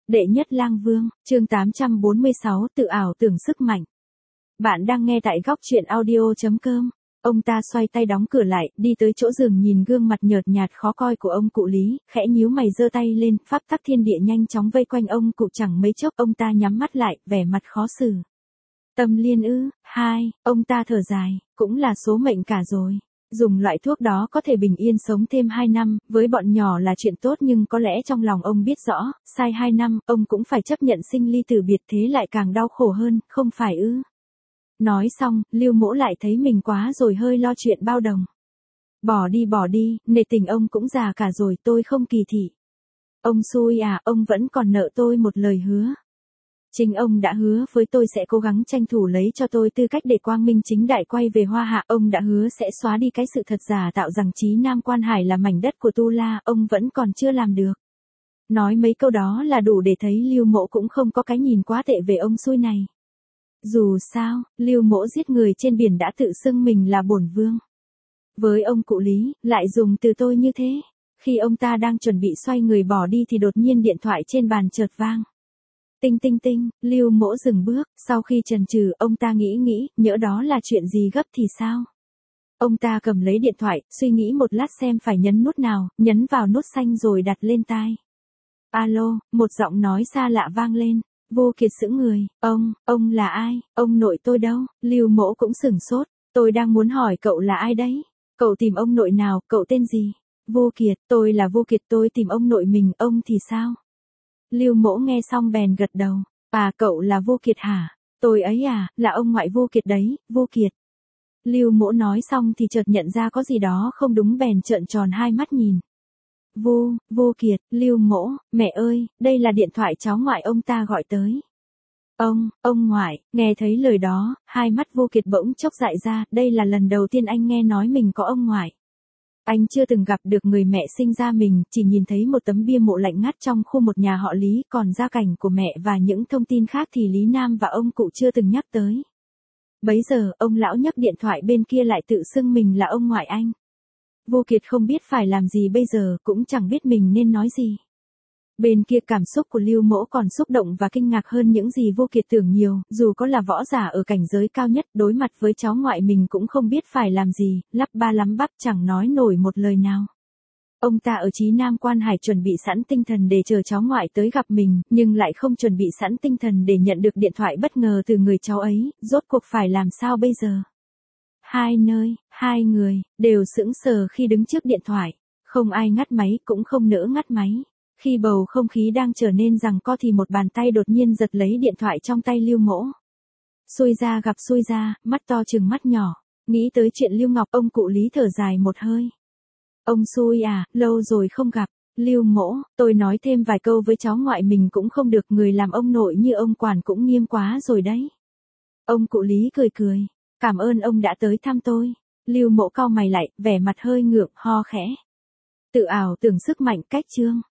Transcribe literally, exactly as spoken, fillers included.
Đệ nhất lang vương, chương tám trăm bốn mươi sáu, tự ảo tưởng sức mạnh. Bạn đang nghe tại góc truyện audio chấm com. Ông ta xoay tay đóng cửa lại, đi tới chỗ giường nhìn gương mặt nhợt nhạt khó coi của ông cụ Lý, khẽ nhíu mày giơ tay lên, pháp tắc thiên địa nhanh chóng vây quanh ông cụ chẳng mấy chốc, ông ta nhắm mắt lại, vẻ mặt khó xử. Tâm liên ư, hai, ông ta thở dài, cũng là số mệnh cả rồi. Dùng loại thuốc đó có thể bình yên sống thêm hai năm, với bọn nhỏ là chuyện tốt nhưng có lẽ trong lòng ông biết rõ, sai hai năm, ông cũng phải chấp nhận sinh ly tử biệt, thế lại càng đau khổ hơn, không phải ư. Nói xong, Lưu Mỗ lại thấy mình quá rồi hơi lo chuyện bao đồng. Bỏ đi bỏ đi, nể tình ông cũng già cả rồi, tôi không kỳ thị. Ông xui à, ông vẫn còn nợ tôi một lời hứa. Chính ông đã hứa với tôi sẽ cố gắng tranh thủ lấy cho tôi tư cách để quang minh chính đại quay về Hoa Hạ. Ông đã hứa sẽ xóa đi cái sự thật giả tạo rằng Chí Nam Quan Hải là mảnh đất của Tu La, ông vẫn còn chưa làm được. Nói mấy câu đó là đủ để thấy Lưu Mỗ cũng không có cái nhìn quá tệ về ông xui này. Dù sao, Lưu Mỗ giết người trên biển đã tự xưng mình là bổn vương. Với ông cụ Lý, lại dùng từ tôi như thế. Khi ông ta đang chuẩn bị xoay người bỏ đi thì đột nhiên điện thoại trên bàn chợt vang. Tinh tinh tinh, Lưu Mỗ dừng bước, sau khi chần chừ, ông ta nghĩ nghĩ, nhỡ đó là chuyện gì gấp thì sao? Ông ta cầm lấy điện thoại, suy nghĩ một lát xem phải nhấn nút nào, nhấn vào nút xanh rồi đặt lên tai. Alo, một giọng nói xa lạ vang lên. Vô Kiệt sững người, ông, ông là ai, ông nội tôi đâu? Lưu Mỗ cũng sửng sốt, tôi đang muốn hỏi cậu là ai đấy? Cậu tìm ông nội nào, cậu tên gì? Vô Kiệt, tôi là Vô Kiệt, tôi tìm ông nội mình, ông thì sao? Lưu Mỗ nghe xong bèn gật đầu, à cậu là Vô Kiệt hả? Tôi ấy à, là ông ngoại Vô Kiệt đấy, Vô Kiệt. Lưu Mỗ nói xong thì chợt nhận ra có gì đó không đúng bèn trợn tròn hai mắt nhìn. Vô, Vô Kiệt, Lưu Mỗ, mẹ ơi, đây là điện thoại cháu ngoại ông ta gọi tới. Ông, ông ngoại, nghe thấy lời đó, hai mắt Vô Kiệt bỗng chốc dại ra, đây là lần đầu tiên anh nghe nói mình có ông ngoại. Anh chưa từng gặp được người mẹ sinh ra mình, chỉ nhìn thấy một tấm bia mộ lạnh ngắt trong khu một nhà họ Lý, còn gia cảnh của mẹ và những thông tin khác thì Lý Nam và ông cụ chưa từng nhắc tới. Bấy giờ, ông lão nhấc điện thoại bên kia lại tự xưng mình là ông ngoại anh. Vô Kiệt không biết phải làm gì bây giờ, cũng chẳng biết mình nên nói gì. Bên kia cảm xúc của Lưu Mỗ còn xúc động và kinh ngạc hơn những gì Vô Kiệt tưởng nhiều, dù có là võ giả ở cảnh giới cao nhất, đối mặt với cháu ngoại mình cũng không biết phải làm gì, lắp ba lắm bắp chẳng nói nổi một lời nào. Ông ta ở Chí Nam Quan Hải chuẩn bị sẵn tinh thần để chờ cháu ngoại tới gặp mình, nhưng lại không chuẩn bị sẵn tinh thần để nhận được điện thoại bất ngờ từ người cháu ấy, rốt cuộc phải làm sao bây giờ? Hai nơi, hai người, đều sững sờ khi đứng trước điện thoại, không ai ngắt máy cũng không nỡ ngắt máy. Khi bầu không khí đang trở nên giằng co thì một bàn tay đột nhiên giật lấy điện thoại trong tay Lưu Mỗ. Xui ra gặp xui ra, mắt to trừng mắt nhỏ, nghĩ tới chuyện Lưu Ngọc, ông cụ Lý thở dài một hơi. Ông xui à, lâu rồi không gặp. Lưu Mỗ, tôi nói thêm vài câu với cháu ngoại mình cũng không được, người làm ông nội như ông quản cũng nghiêm quá rồi đấy. Ông cụ Lý cười cười, cảm ơn ông đã tới thăm tôi. Lưu Mỗ cau mày lại, vẻ mặt hơi ngượng, ho khẽ. Tự ảo tưởng sức mạnh cách chương.